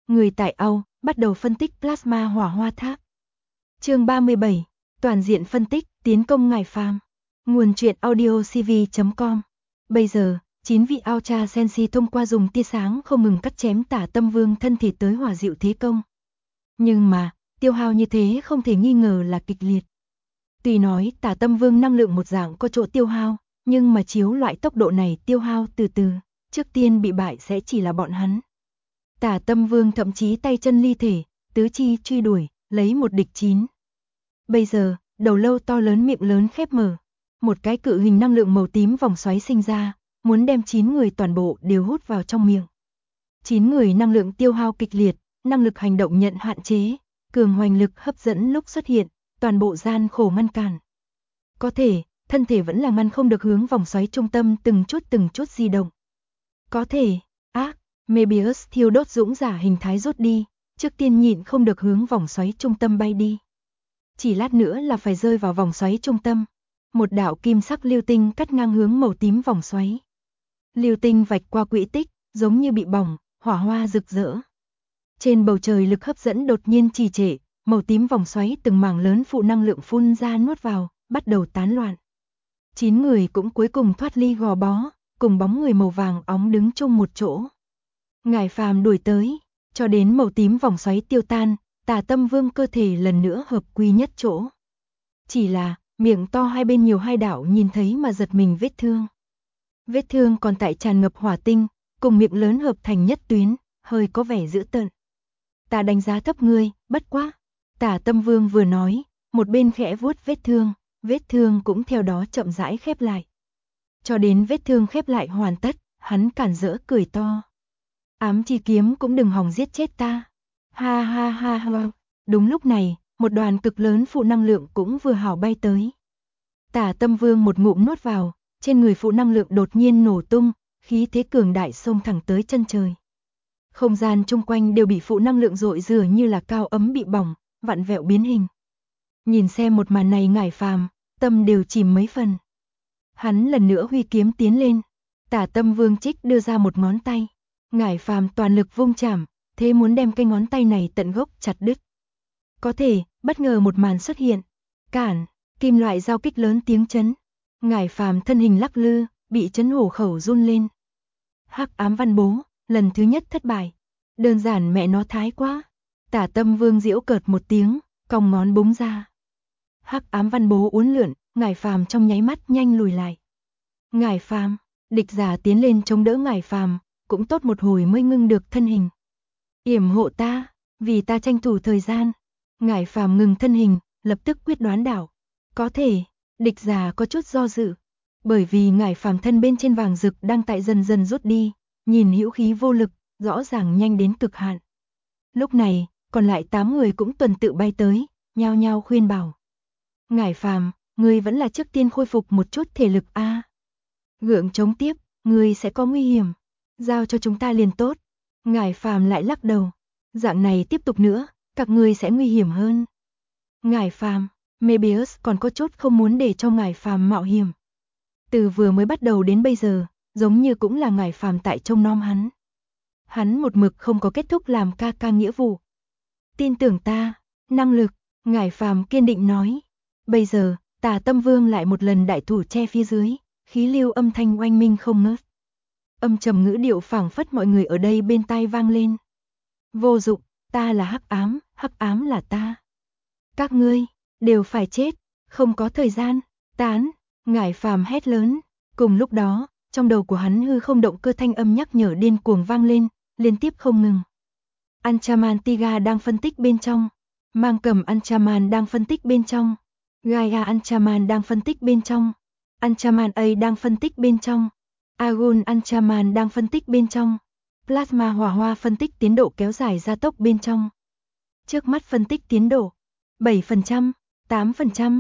Người tại Âu bắt đầu phân tích plasma hỏa hoa tháp. Chương 37, toàn diện phân tích, tiến công ngải phàm. Nguồn truyện audio cv.com. Bây giờ, 9 vị Ultra Sensi thông qua dùng tia sáng không ngừng cắt chém Tả Tâm Vương thân thể tới hòa dịu thế công. Nhưng mà, tiêu hao như thế không thể nghi ngờ là kịch liệt. Tuy nói Tả Tâm Vương năng lượng một dạng có chỗ tiêu hao, nhưng mà chiếu loại tốc độ này tiêu hao từ từ, trước tiên bị bại sẽ chỉ là bọn hắn. Tả Tâm Vương thậm chí tay chân ly thể, tứ chi truy đuổi, lấy một địch 9. Bây giờ, đầu lâu to lớn miệng lớn khép mở, một cái cự hình năng lượng màu tím vòng xoáy sinh ra, muốn đem 9 người toàn bộ đều hút vào trong miệng. 9 người năng lượng tiêu hao kịch liệt, năng lực hành động nhận hạn chế, cường hoành lực hấp dẫn lúc xuất hiện, toàn bộ gian khổ ngăn cản. Có thể, thân thể vẫn là ngăn không được hướng vòng xoáy trung tâm từng chút di động. Có thể, Mebius thiêu đốt dũng giả hình thái rút đi, trước tiên nhịn không được hướng vòng xoáy trung tâm bay đi. Chỉ lát nữa là phải rơi vào vòng xoáy trung tâm. Một đạo kim sắc lưu tinh cắt ngang hướng màu tím vòng xoáy. Lưu tinh vạch qua quỹ tích, giống như bị bỏng, hỏa hoa rực rỡ. Trên bầu trời lực hấp dẫn đột nhiên trì trệ, màu tím vòng xoáy từng mảng lớn phụ năng lượng phun ra nuốt vào, bắt đầu tán loạn. 9 người cũng cuối cùng thoát ly gò bó, cùng bóng người màu vàng óng đứng chung một chỗ. Ngải phàm đuổi tới, cho đến màu tím vòng xoáy tiêu tan, Tả Tâm Vương cơ thể lần nữa hợp quy nhất chỗ. Chỉ là, miệng to hai bên nhiều hai đạo nhìn thấy mà giật mình vết thương. Vết thương còn tại tràn ngập hỏa tinh, cùng miệng lớn hợp thành nhất tuyến, hơi có vẻ dữ tợn. Ta đánh giá thấp ngươi, bất quá. Tả Tâm Vương vừa nói, một bên khẽ vuốt vết thương cũng theo đó chậm rãi khép lại. Cho đến vết thương khép lại hoàn tất, hắn cản rỡ cười to. Ám chi kiếm cũng đừng hòng giết chết ta. Ha ha ha ha. Đúng lúc này, một đoàn cực lớn phụ năng lượng cũng vừa hảo bay tới. Tả Tâm Vương một ngụm nuốt vào, trên người phụ năng lượng đột nhiên nổ tung, khí thế cường đại xông thẳng tới chân trời. Không gian chung quanh đều bị phụ năng lượng rội rửa như là cao ấm bị bỏng, vặn vẹo biến hình. Nhìn xem một màn này ngải phàm, tâm đều chìm mấy phần. Hắn lần nữa huy kiếm tiến lên, Tả Tâm Vương trích đưa ra một ngón tay. Ngải phàm toàn lực vung chảm, thế muốn đem cây ngón tay này tận gốc chặt đứt. Có thể, bất ngờ một màn xuất hiện. Cản, kim loại giao kích lớn tiếng chấn. Ngải phàm thân hình lắc lư, bị chấn hổ khẩu run lên. Hắc ám văn bố, lần thứ nhất thất bại. Đơn giản mẹ nó thái quá. Tả Tâm Vương giễu cợt một tiếng, cong ngón búng ra. Hắc ám văn bố uốn lượn, ngải phàm trong nháy mắt nhanh lùi lại. Ngải phàm, địch giả tiến lên chống đỡ ngải phàm, cũng tốt một hồi mới ngưng được thân hình. Yểm hộ ta, vì ta tranh thủ thời gian. Ngải phàm ngừng thân hình, lập tức quyết đoán đảo. Có thể, địch giả có chút do dự. Bởi vì ngải phàm thân bên trên vàng rực đang tại dần dần rút đi, nhìn hữu khí vô lực, rõ ràng nhanh đến cực hạn. Lúc này, còn lại 8 người cũng tuần tự bay tới, nhao nhao khuyên bảo. Ngải phàm, ngươi vẫn là trước tiên khôi phục một chút thể lực a. Gượng chống tiếp, ngươi sẽ có nguy hiểm. Giao cho chúng ta liền tốt. Ngải phàm lại lắc đầu. Dạng này tiếp tục nữa, các ngươi sẽ nguy hiểm hơn. Ngải phàm, Mebius còn có chút không muốn để cho ngải phàm mạo hiểm. Từ vừa mới bắt đầu đến bây giờ, giống như cũng là ngải phàm tại trông nom hắn. Hắn một mực không có kết thúc làm ca nghĩa vụ. Tin tưởng ta, năng lực, ngải phàm kiên định nói. Bây giờ, Tả Tâm Vương lại một lần đại thủ che phía dưới, khí lưu âm thanh oanh minh không ngớt. Âm trầm ngữ điệu phảng phất mọi người ở đây bên tai vang lên. Vô dụng, ta là hắc ám là ta. Các ngươi, đều phải chết, không có thời gian, tán, ngải phàm hét lớn. Cùng lúc đó, trong đầu của hắn hư không động cơ thanh âm nhắc nhở điên cuồng vang lên, liên tiếp không ngừng. Anchaman Tiga đang phân tích bên trong, Mang Cầm Anchaman đang phân tích bên trong, Gaia Anchaman đang phân tích bên trong, Anchaman A đang phân tích bên trong. Agun Anchaman đang phân tích bên trong. Plasma hỏa hoa phân tích tiến độ kéo dài gia tốc bên trong. Trước mắt phân tích tiến độ 7%, 8%,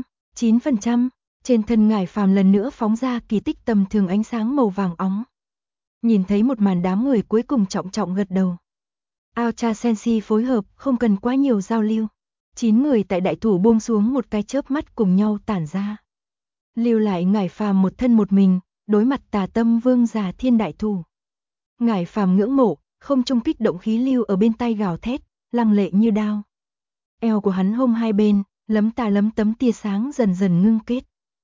9%. Trên thân ngải phàm lần nữa phóng ra kỳ tích tầm thường ánh sáng màu vàng óng. Nhìn thấy một màn đám người cuối cùng trọng gật đầu. Ultra Sensi phối hợp, không cần quá nhiều giao lưu. 9 người tại đại thủ buông xuống một cái chớp mắt cùng nhau tản ra. Lưu lại ngải phàm một thân một mình, đối mặt Tả Tâm Vương giả thiên đại thủ. Ngải phàm ngưỡng mộ, không trung kích động khí lưu ở bên tai gào thét, lăng lệ như đao. Eo của hắn hông hai bên, lấm tà lấm tấm tia sáng dần dần ngưng kết.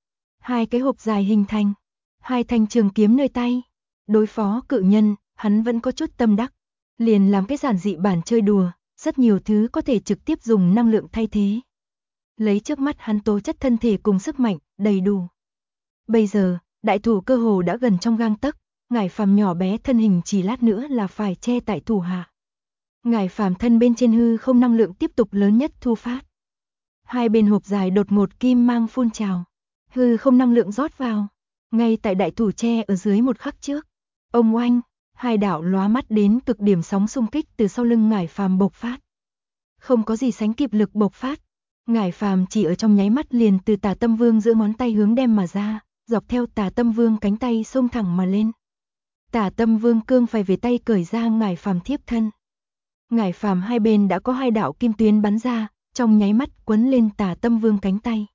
Hai cái hộp dài hình thành, hai thanh trường kiếm nơi tay. Đối phó cự nhân, hắn vẫn có chút tâm đắc. Liền làm cái giản dị bản chơi đùa, rất nhiều thứ có thể trực tiếp dùng năng lượng thay thế. Lấy trước mắt hắn tố chất thân thể cùng sức mạnh, đầy đủ. Bây giờ, đại thủ cơ hồ đã gần trong gang tấc, Ngải Phàm nhỏ bé thân hình chỉ lát nữa là phải che tại thủ hạ. Ngải Phàm thân bên trên hư không năng lượng tiếp tục lớn nhất thu phát. Hai bên hộp dài đột ngột kim mang phun trào, hư không năng lượng rót vào, ngay tại đại thủ che ở dưới một khắc trước. Ông oanh, hai đạo lóa mắt đến cực điểm sóng xung kích từ sau lưng Ngải Phàm bộc phát. Không có gì sánh kịp lực bộc phát, Ngải Phàm chỉ ở trong nháy mắt liền từ Tà Tâm Vương giữa ngón tay hướng đem mà ra, dọc theo Tà Tâm Vương cánh tay xông thẳng mà lên. Tà Tâm Vương cương phải về tay cởi ra Ngải Phàm thiếp thân. Ngải Phàm hai bên đã có hai đạo kim tuyến bắn ra, trong nháy mắt quấn lên Tà Tâm Vương cánh tay.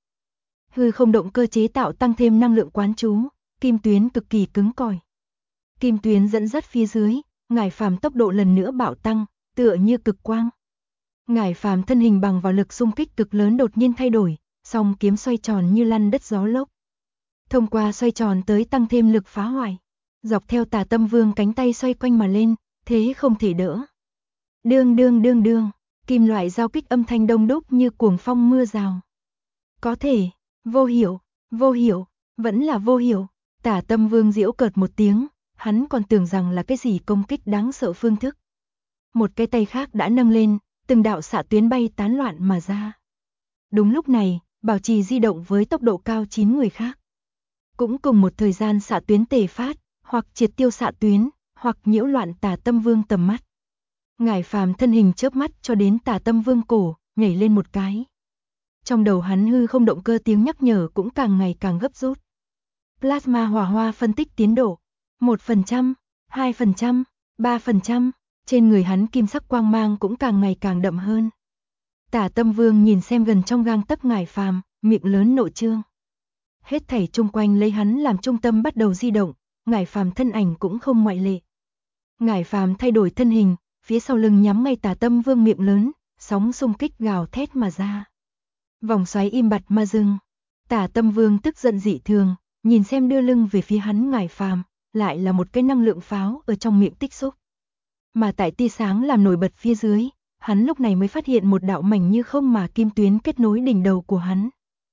Hư không động cơ chế tạo tăng thêm năng lượng quán chú, kim tuyến cực kỳ cứng cỏi. Kim tuyến dẫn dắt phía dưới, Ngải Phàm tốc độ lần nữa bạo tăng, tựa như cực quang. Ngải Phàm thân hình bằng vào lực xung kích cực lớn đột nhiên thay đổi, song kiếm xoay tròn như lăn đất gió lốc. Thông qua xoay tròn tới tăng thêm lực phá hoại, dọc theo Tà Tâm Vương cánh tay xoay quanh mà lên, thế không thể đỡ. Đương đương đương đương, kim loại giao kích âm thanh đông đúc như cuồng phong mưa rào. Có thể, vô hiểu, vẫn là vô hiểu. Tà Tâm Vương giễu cợt một tiếng, hắn còn tưởng rằng là cái gì công kích đáng sợ phương thức. Một cái tay khác đã nâng lên, từng đạo xạ tuyến bay tán loạn mà ra. Đúng lúc này, Bảo Trì di động với tốc độ cao 9 người khác. Cũng cùng một thời gian xạ tuyến tề phát, hoặc triệt tiêu xạ tuyến, hoặc nhiễu loạn Tà Tâm Vương tầm mắt. Ngải Phàm thân hình chớp mắt cho đến Tà Tâm Vương cổ, nhảy lên một cái. Trong đầu hắn hư không động cơ tiếng nhắc nhở cũng càng ngày càng gấp rút. Plasma hỏa hoa phân tích tiến độ. 1%, 2%, 3%, trên người hắn kim sắc quang mang cũng càng ngày càng đậm hơn. Tà Tâm Vương nhìn xem gần trong gang tấc Ngải Phàm, miệng lớn nộ trương. Hết thảy chung quanh lấy hắn làm trung tâm bắt đầu di động, Ngải Phàm thân ảnh cũng không ngoại lệ. Ngải Phàm thay đổi thân hình, phía sau lưng nhắm ngay Tà Tâm Vương miệng lớn, sóng xung kích gào thét mà ra. Vòng xoáy im bặt mà dừng. Tà Tâm Vương tức giận dị thường, nhìn xem đưa lưng về phía hắn Ngải Phàm, lại là một cái năng lượng pháo ở trong miệng tích xúc. Mà tại tia sáng làm nổi bật phía dưới, hắn lúc này mới phát hiện một đạo mảnh như không mà kim tuyến kết nối đỉnh đầu của hắn.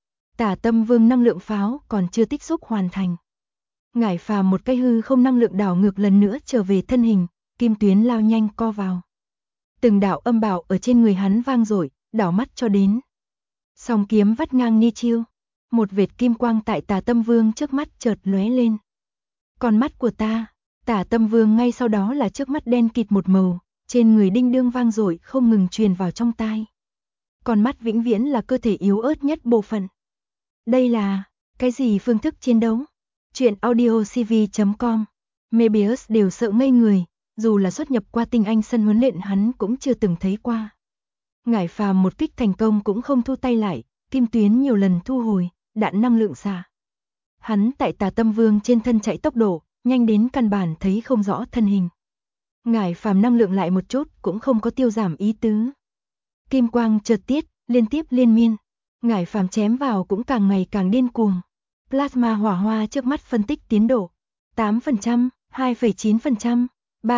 Tà Tâm Vương năng lượng pháo còn chưa tích xúc hoàn thành. Ngải Phàm một cái hư không năng lượng đảo ngược lần nữa trở về thân hình, kim tuyến lao nhanh co vào. Từng đạo âm bạo ở trên người hắn vang dội, đảo mắt cho đến. Song kiếm vắt ngang ni chiêu, một vệt kim quang tại Tà Tâm Vương trước mắt chợt lóe lên. Con mắt của ta, Tà Tâm Vương ngay sau đó là trước mắt đen kịt một màu, trên người đinh đương vang dội không ngừng truyền vào trong tai. Con mắt vĩnh viễn là cơ thể yếu ớt nhất bộ phận. Đây là cái gì phương thức chiến đấu? Truyện audiocv.com. Mebius đều sợ ngây người, dù là xuất nhập qua tinh anh sân huấn luyện hắn cũng chưa từng thấy qua. Ngải Phàm một kích thành công cũng không thu tay lại, kim tuyến nhiều lần thu hồi, đạn năng lượng xả. Hắn tại Tà Tâm Vương trên thân chạy tốc độ, nhanh đến căn bản thấy không rõ thân hình. Ngải Phàm năng lượng lại một chút cũng không có tiêu giảm ý tứ. Kim quang chợt tiết, liên tiếp liên miên. Ngải Phàm chém vào cũng càng ngày càng điên cuồng. Plasma hỏa hoa trước mắt phân tích tiến độ. 8%, 2,9%,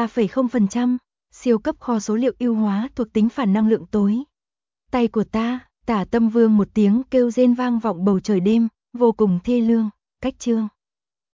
3,0%, siêu cấp kho số liệu ưu hóa thuộc tính phản năng lượng tối. Tay của ta, Tà Tâm Vương một tiếng kêu rên vang vọng bầu trời đêm, vô cùng thê lương, cách chương.